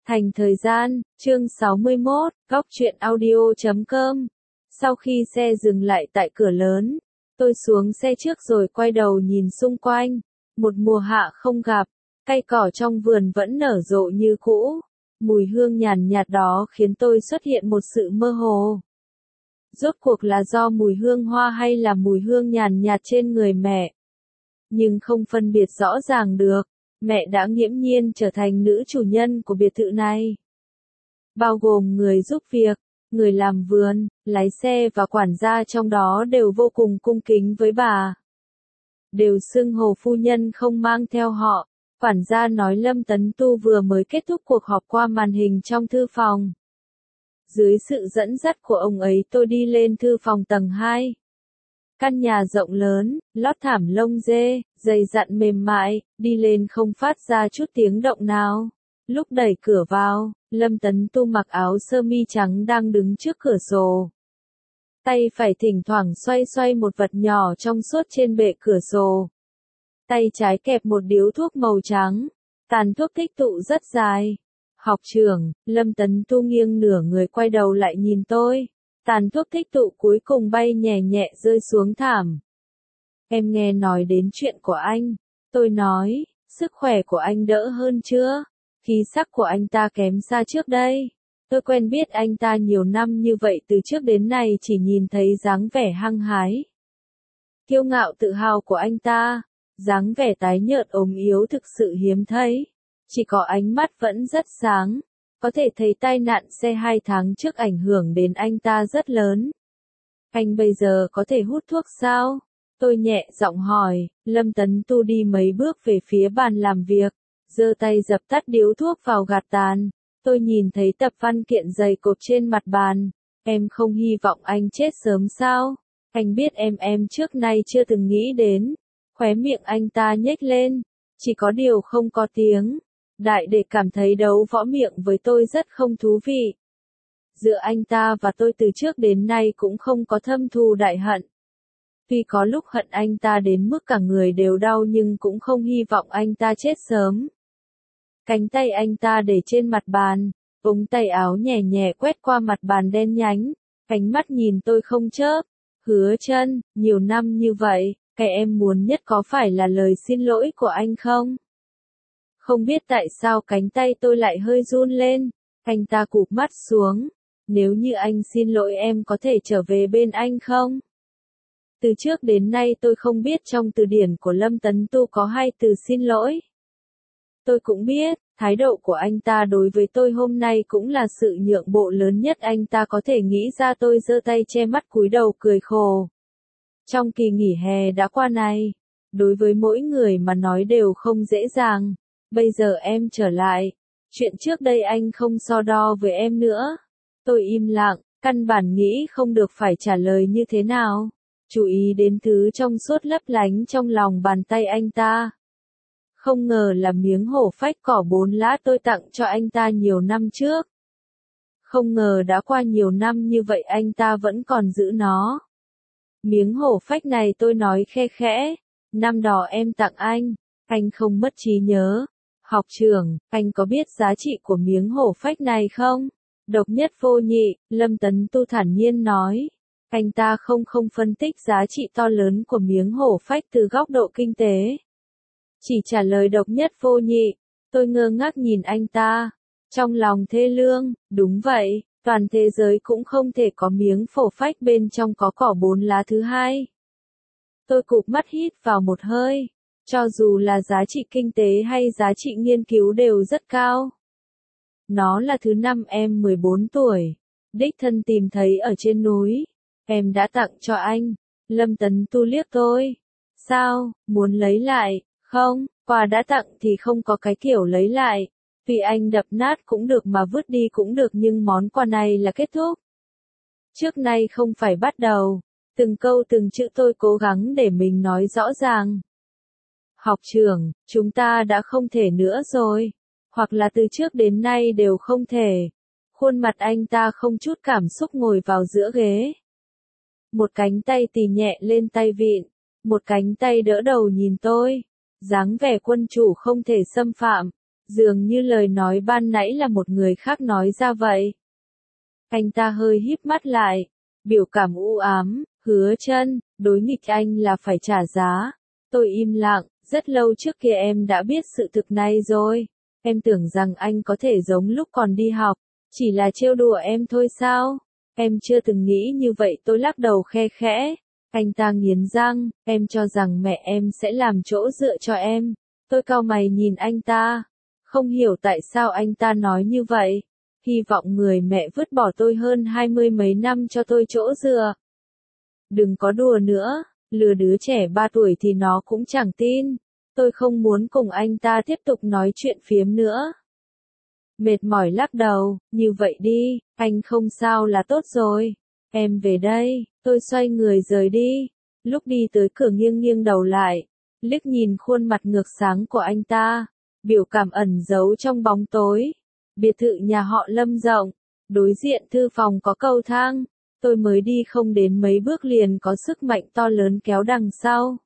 Thành thời gian, chương 61, góc truyện audio.com. Sau khi xe dừng lại tại cửa lớn, tôi xuống xe trước rồi quay đầu nhìn xung quanh. Một mùa hạ không gặp, cây cỏ trong vườn vẫn nở rộ như cũ. Mùi hương nhàn nhạt đó khiến tôi xuất hiện một sự mơ hồ. Rốt cuộc là do mùi hương hoa hay là mùi hương nhàn nhạt trên người mẹ? Nhưng không phân biệt rõ ràng được. Mẹ đã nghiễm nhiên trở thành nữ chủ nhân của biệt thự này. Bao gồm người giúp việc, người làm vườn, lái xe và quản gia trong đó đều vô cùng cung kính với bà. Đều xưng hô phu nhân không mang theo họ. Quản gia nói Lâm Tấn Tu vừa mới kết thúc cuộc họp qua màn hình trong thư phòng. Dưới sự dẫn dắt của ông ấy tôi đi lên thư phòng tầng 2. Căn nhà rộng lớn, lót thảm lông dê, dày dặn mềm mại, đi lên không phát ra chút tiếng động nào. Lúc đẩy cửa vào, Lâm Tấn Tu mặc áo sơ mi trắng đang đứng trước cửa sổ. Tay phải thỉnh thoảng xoay xoay một vật nhỏ trong suốt trên bệ cửa sổ. Tay trái kẹp một điếu thuốc màu trắng, tàn thuốc tích tụ rất dài. Học trưởng, Lâm Tấn Tu nghiêng nửa người quay đầu lại nhìn tôi. Tàn thuốc tích tụ cuối cùng bay nhẹ nhẹ rơi xuống thảm. Em nghe nói đến chuyện của anh. Tôi nói, sức khỏe của anh đỡ hơn chưa? Khí sắc của anh ta kém xa trước đây. Tôi quen biết anh ta nhiều năm như vậy từ trước đến nay chỉ nhìn thấy dáng vẻ hăng hái. Kiêu ngạo tự hào của anh ta, dáng vẻ tái nhợt ốm yếu thực sự hiếm thấy. Chỉ có ánh mắt vẫn rất sáng. Có thể thấy tai nạn xe 2 tháng trước ảnh hưởng đến anh ta rất lớn. Anh bây giờ có thể hút thuốc sao? Tôi nhẹ giọng hỏi. Lâm Tấn Tu đi mấy bước về phía bàn làm việc, giơ tay dập tắt điếu thuốc vào gạt tàn. Tôi nhìn thấy tập văn kiện dày cộp trên mặt bàn. Em không hy vọng anh chết sớm sao? Anh biết em trước nay chưa từng nghĩ đến. Khóe miệng anh ta nhếch lên, chỉ có điều không có tiếng. Đại để cảm thấy đấu võ miệng với tôi rất không thú vị. Giữa anh ta và tôi từ trước đến nay cũng không có thâm thù đại hận. Tuy có lúc hận anh ta đến mức cả người đều đau nhưng cũng không hy vọng anh ta chết sớm. Cánh tay anh ta để trên mặt bàn, ống tay áo nhẹ nhẹ quét qua mặt bàn đen nhánh, ánh mắt nhìn tôi không chớp. Hứa Chân, nhiều năm như vậy, cái em muốn nhất có phải là lời xin lỗi của anh không? Không biết tại sao cánh tay tôi lại hơi run lên, anh ta cụp mắt xuống. Nếu như anh xin lỗi em có thể trở về bên anh không? Từ trước đến nay tôi không biết trong từ điển của Lâm Tấn Tu có hai từ xin lỗi. Tôi cũng biết, thái độ của anh ta đối với tôi hôm nay cũng là sự nhượng bộ lớn nhất anh ta có thể nghĩ ra. Tôi giơ tay che mắt cúi đầu cười khổ. Trong kỳ nghỉ hè đã qua này, đối với mỗi người mà nói đều không dễ dàng. Bây giờ em trở lại, chuyện trước đây anh không so đo với em nữa. Tôi im lặng, căn bản nghĩ không được phải trả lời như thế nào. Chú ý đến thứ trong suốt lấp lánh trong lòng bàn tay anh ta. Không ngờ là miếng hổ phách cỏ 4 lá tôi tặng cho anh ta nhiều năm trước. Không ngờ đã qua nhiều năm như vậy anh ta vẫn còn giữ nó. Miếng hổ phách này tôi nói khe khẽ. Năm đó em tặng anh không mất trí nhớ. Học trưởng, anh có biết giá trị của miếng hổ phách này không? Độc nhất vô nhị, Lâm Tấn Tu thản nhiên nói. Anh ta không phân tích giá trị to lớn của miếng hổ phách từ góc độ kinh tế. Chỉ trả lời độc nhất vô nhị. Tôi ngơ ngác nhìn anh ta. Trong lòng thê lương, đúng vậy, toàn thế giới cũng không thể có miếng hổ phách bên trong có cỏ 4 lá thứ hai. Tôi cụp mắt hít vào một hơi. Cho dù là giá trị kinh tế hay giá trị nghiên cứu đều rất cao. Nó là thứ năm em 14 tuổi. Đích thân tìm thấy ở trên núi. Em đã tặng cho anh. Lâm Tấn Tu liếc tôi. Sao, muốn lấy lại? Không, quà đã tặng thì không có cái kiểu lấy lại. Vì anh đập nát cũng được mà vứt đi cũng được nhưng món quà này là kết thúc. Trước nay không phải bắt đầu. Từng câu từng chữ tôi cố gắng để mình nói rõ ràng. Học trưởng, chúng ta đã không thể nữa rồi. Hoặc là từ trước đến nay đều không thể. Khuôn mặt anh ta không chút cảm xúc ngồi vào giữa ghế. Một cánh tay tì nhẹ lên tay vịn. Một cánh tay đỡ đầu nhìn tôi. Dáng vẻ quân chủ không thể xâm phạm. Dường như lời nói ban nãy là một người khác nói ra vậy. Anh ta hơi híp mắt lại, biểu cảm u ám, Hứa Chân, đối nghịch anh là phải trả giá. Tôi im lặng, rất lâu trước kia em đã biết sự thực này rồi. Em tưởng rằng anh có thể giống lúc còn đi học, chỉ là trêu đùa em thôi sao? Em chưa từng nghĩ như vậy, tôi lắc đầu khe khẽ. Anh ta nghiến răng, em cho rằng mẹ em sẽ làm chỗ dựa cho em. Tôi cau mày nhìn anh ta, không hiểu tại sao anh ta nói như vậy. Hy vọng người mẹ vứt bỏ tôi hơn 20 mấy năm cho tôi chỗ dựa. Đừng có đùa nữa, lừa đứa trẻ 3 tuổi thì nó cũng chẳng tin. Tôi không muốn cùng anh ta tiếp tục nói chuyện phiếm nữa. Mệt mỏi lắc đầu, như vậy đi, anh không sao là tốt rồi. Em về đây, tôi xoay người rời đi. Lúc đi tới cửa nghiêng nghiêng đầu lại, liếc nhìn khuôn mặt ngược sáng của anh ta, biểu cảm ẩn giấu trong bóng tối. Biệt thự nhà họ Lâm rộng, đối diện thư phòng có cầu thang. Tôi mới đi không đến mấy bước liền có sức mạnh to lớn kéo đằng sau.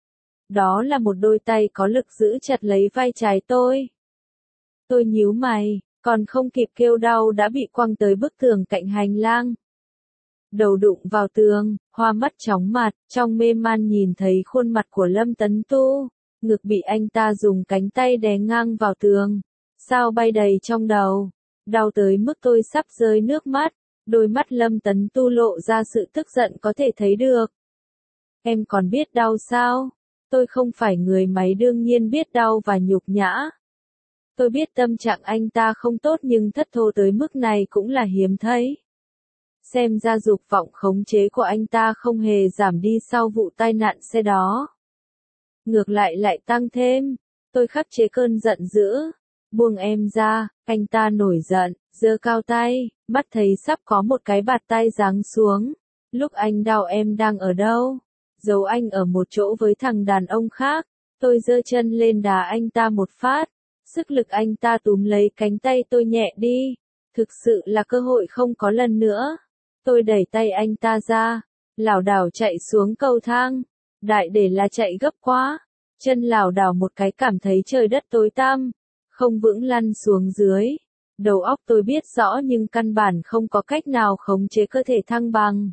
Đó là một đôi tay có lực giữ chặt lấy vai trái tôi. Tôi nhíu mày, còn không kịp kêu đau đã bị quăng tới bức tường cạnh hành lang. Đầu đụng vào tường, hoa mắt chóng mặt, trong mê man nhìn thấy khuôn mặt của Lâm Tấn Tu, ngực bị anh ta dùng cánh tay đè ngang vào tường. Sao bay đầy trong đầu, đau tới mức tôi sắp rơi nước mắt, đôi mắt Lâm Tấn Tu lộ ra sự tức giận có thể thấy được. Em còn biết đau sao? Tôi không phải người máy đương nhiên biết đau và nhục nhã. Tôi biết tâm trạng anh ta không tốt nhưng thất thố tới mức này cũng là hiếm thấy. Xem ra dục vọng khống chế của anh ta không hề giảm đi sau vụ tai nạn xe đó. Ngược lại lại tăng thêm. Tôi khắc chế cơn giận dữ. Buông em ra, anh ta nổi giận, giơ cao tay, mắt thấy sắp có một cái bạt tay giáng xuống. Lúc anh đau em đang ở đâu? Giấu anh ở một chỗ với thằng đàn ông khác. Tôi giơ chân lên đá anh ta một phát. Sức lực anh ta túm lấy cánh tay tôi nhẹ đi. Thực sự là cơ hội không có lần nữa. Tôi đẩy tay anh ta ra, lảo đảo chạy xuống cầu thang. Đại để là chạy gấp quá. Chân lảo đảo một cái cảm thấy trời đất tối tăm. Không vững lăn xuống dưới. Đầu óc tôi biết rõ nhưng căn bản không có cách nào khống chế cơ thể thăng bằng.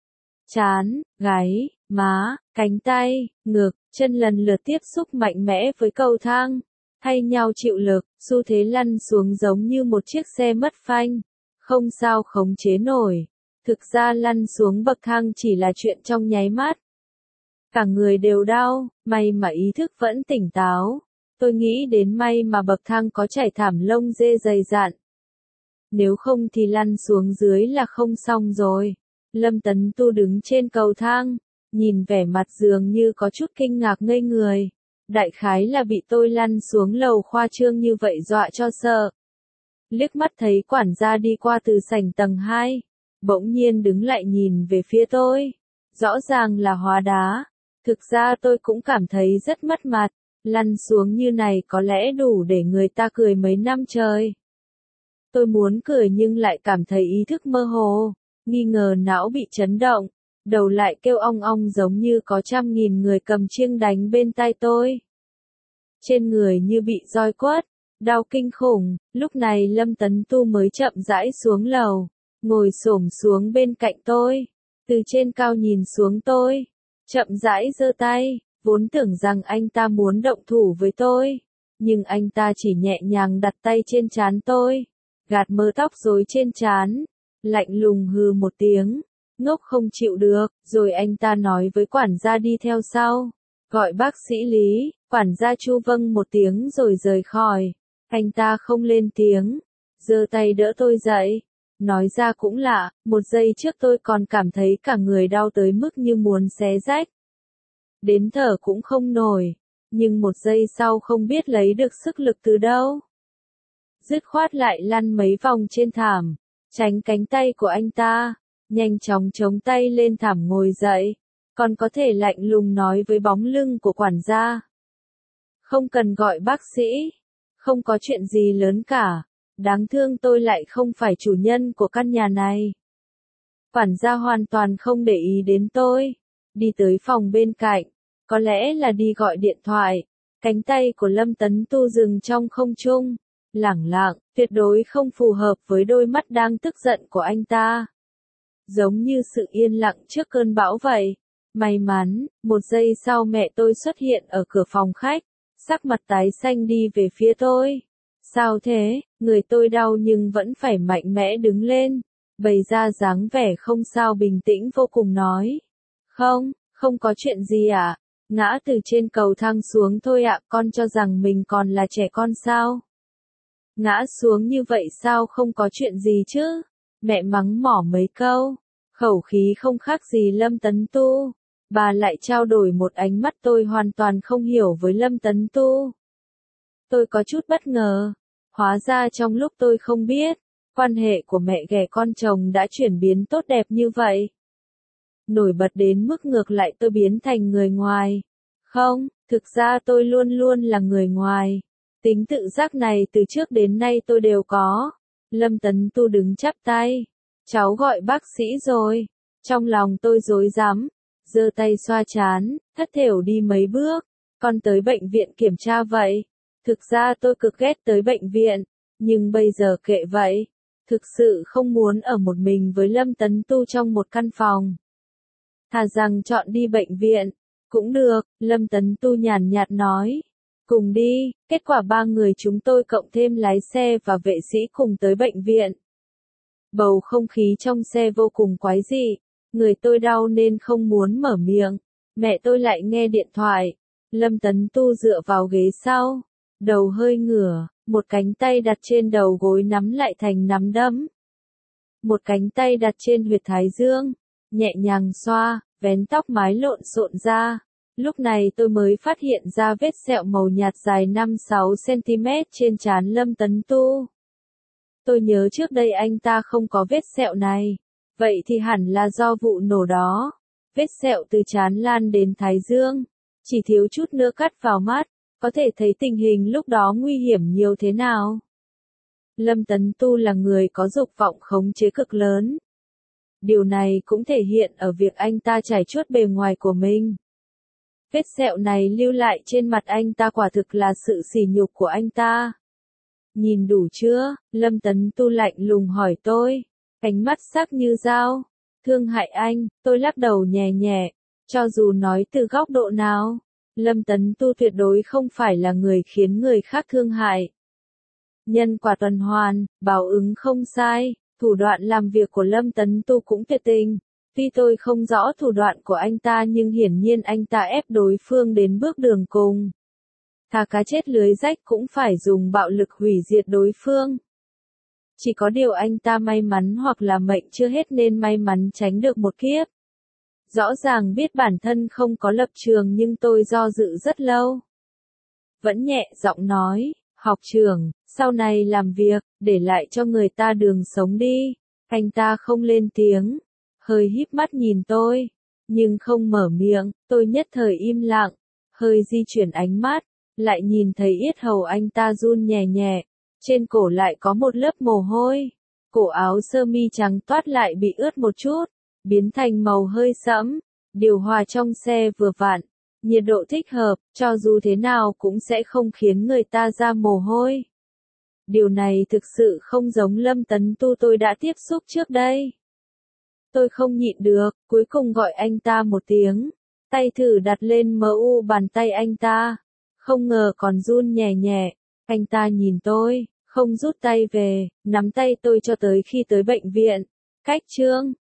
Trán, gáy, má, cánh tay, ngực, chân lần lượt tiếp xúc mạnh mẽ với cầu thang. Thay nhau chịu lực, xu thế lăn xuống giống như một chiếc xe mất phanh. Không sao khống chế nổi. Thực ra lăn xuống bậc thang chỉ là chuyện trong nháy mắt. Cả người đều đau, may mà ý thức vẫn tỉnh táo. Tôi nghĩ đến may mà bậc thang có trải thảm lông dê dày dặn. Nếu không thì lăn xuống dưới là không xong rồi. Lâm Tấn Tu đứng trên cầu thang, nhìn vẻ mặt dường như có chút kinh ngạc ngây người. Đại khái là bị tôi lăn xuống lầu khoa trương như vậy dọa cho sợ. Liếc mắt thấy quản gia đi qua từ sảnh tầng 2, bỗng nhiên đứng lại nhìn về phía tôi. Rõ ràng là hóa đá. Thực ra tôi cũng cảm thấy rất mất mặt. Lăn xuống như này có lẽ đủ để người ta cười mấy năm trời. Tôi muốn cười nhưng lại cảm thấy ý thức mơ hồ, nghi ngờ não bị chấn động, đầu lại kêu ong ong giống như có trăm nghìn người cầm chiêng đánh bên tai tôi. Trên người như bị roi quất, đau kinh khủng. Lúc này Lâm Tấn Tu mới chậm rãi xuống lầu, ngồi xổm xuống bên cạnh tôi, từ trên cao nhìn xuống tôi, chậm rãi giơ tay. Vốn tưởng rằng anh ta muốn động thủ với tôi, nhưng anh ta chỉ nhẹ nhàng đặt tay trên trán tôi, gạt mớ tóc rối trên trán, lạnh lùng hừ một tiếng, ngốc không chịu được, rồi anh ta nói với quản gia đi theo sau, gọi bác sĩ Lý. Quản gia chu vâng một tiếng rồi rời khỏi. Anh ta không lên tiếng, giơ tay đỡ tôi dậy. Nói ra cũng lạ, một giây trước tôi còn cảm thấy cả người đau tới mức như muốn xé rách. Đến thở cũng không nổi, nhưng một giây sau không biết lấy được sức lực từ đâu. Dứt khoát lại lăn mấy vòng trên thảm, tránh cánh tay của anh ta, nhanh chóng chống tay lên thảm ngồi dậy, còn có thể lạnh lùng nói với bóng lưng của quản gia. Không cần gọi bác sĩ, không có chuyện gì lớn cả, đáng thương tôi lại không phải chủ nhân của căn nhà này. Quản gia hoàn toàn không để ý đến tôi. Đi tới phòng bên cạnh, có lẽ là đi gọi điện thoại, Cánh tay của Lâm Tấn Tu dừng trong không trung, lẳng lặng, tuyệt đối không phù hợp với đôi mắt đang tức giận của anh ta. Giống như sự yên lặng trước cơn bão vậy. May mắn, một giây sau mẹ tôi xuất hiện ở cửa phòng khách, sắc mặt tái xanh đi về phía tôi. Sao thế? Người tôi đau nhưng vẫn phải mạnh mẽ đứng lên, bày ra dáng vẻ không sao bình tĩnh vô cùng nói. Không có chuyện gì ạ. Ngã từ trên cầu thang xuống thôi ạ, con cho rằng mình còn là trẻ con sao? Ngã xuống như vậy sao không có chuyện gì chứ? Mẹ mắng mỏ mấy câu, khẩu khí không khác gì Lâm Tấn Tu. Bà lại trao đổi một ánh mắt tôi hoàn toàn không hiểu với Lâm Tấn Tu. Tôi có chút bất ngờ. Hóa ra trong lúc tôi không biết, quan hệ của mẹ ghẻ con chồng đã chuyển biến tốt đẹp như vậy. Nổi bật đến mức ngược lại tôi biến thành người ngoài. Không, thực ra tôi luôn luôn là người ngoài. Tính tự giác này từ trước đến nay tôi đều có. Lâm Tấn Tu đứng chắp tay. Cháu gọi bác sĩ rồi. Trong lòng tôi rối rắm, giơ tay xoa trán, thất thểu đi mấy bước. Con tới bệnh viện kiểm tra vậy. Thực ra tôi cực ghét tới bệnh viện, nhưng bây giờ kệ vậy. Thực sự không muốn ở một mình với Lâm Tấn Tu trong một căn phòng. Thà rằng chọn đi bệnh viện. Cũng được, Lâm Tấn Tu nhàn nhạt nói. Cùng đi, kết quả 3 người chúng tôi cộng thêm lái xe và vệ sĩ cùng tới bệnh viện. Bầu không khí trong xe vô cùng quái dị. Người tôi đau nên không muốn mở miệng. Mẹ tôi lại nghe điện thoại. Lâm Tấn Tu dựa vào ghế sau. Đầu hơi ngửa, một cánh tay đặt trên đầu gối nắm lại thành nắm đấm. Một cánh tay đặt trên huyệt thái dương, nhẹ nhàng xoa, vén tóc mái lộn xộn ra. Lúc này tôi mới phát hiện ra vết sẹo màu nhạt dài 5-6 cm trên trán Lâm Tấn Tu. Tôi nhớ trước đây anh ta không có vết sẹo này. Vậy thì hẳn là do vụ nổ đó. Vết sẹo từ trán lan đến thái dương. Chỉ thiếu chút nữa cắt vào mắt. Có thể thấy tình hình lúc đó nguy hiểm nhiều thế nào. Lâm Tấn Tu là người có dục vọng khống chế cực lớn. Điều này cũng thể hiện ở việc anh ta trải chuốt bề ngoài của mình. Vết sẹo này lưu lại trên mặt anh ta quả thực là sự sỉ nhục của anh ta. Nhìn đủ chưa? Lâm Tấn Tu lạnh lùng hỏi tôi. Ánh mắt sắc như dao. Thương hại anh, tôi lắc đầu nhẹ nhẹ. Cho dù nói từ góc độ nào, Lâm Tấn Tu tuyệt đối không phải là người khiến người khác thương hại. Nhân quả tuần hoàn, báo ứng không sai, thủ đoạn làm việc của Lâm Tấn Tu cũng tuyệt tình. Tuy tôi không rõ thủ đoạn của anh ta nhưng hiển nhiên anh ta ép đối phương đến bước đường cùng. Thà cá chết lưới rách cũng phải dùng bạo lực hủy diệt đối phương. Chỉ có điều anh ta may mắn hoặc là mệnh chưa hết nên may mắn tránh được một kiếp. Rõ ràng biết bản thân không có lập trường nhưng tôi do dự rất lâu. Vẫn nhẹ giọng nói, học trưởng, sau này làm việc, để lại cho người ta đường sống đi. Anh ta không lên tiếng, hơi híp mắt nhìn tôi, nhưng không mở miệng, tôi nhất thời im lặng, hơi di chuyển ánh mắt, lại nhìn thấy yết hầu anh ta run nhẹ nhẹ, trên cổ lại có một lớp mồ hôi, cổ áo sơ mi trắng toát lại bị ướt một chút, biến thành màu hơi sẫm, điều hòa trong xe vừa vặn, nhiệt độ thích hợp, cho dù thế nào cũng sẽ không khiến người ta ra mồ hôi. Điều này thực sự không giống Lâm Tấn Tu tôi đã tiếp xúc trước đây. Tôi không nhịn được, cuối cùng gọi anh ta một tiếng, tay thử đặt lên mu bàn tay anh ta, không ngờ còn run nhẹ nhẹ, anh ta nhìn tôi, không rút tay về, nắm tay tôi cho tới khi tới bệnh viện. Cách chương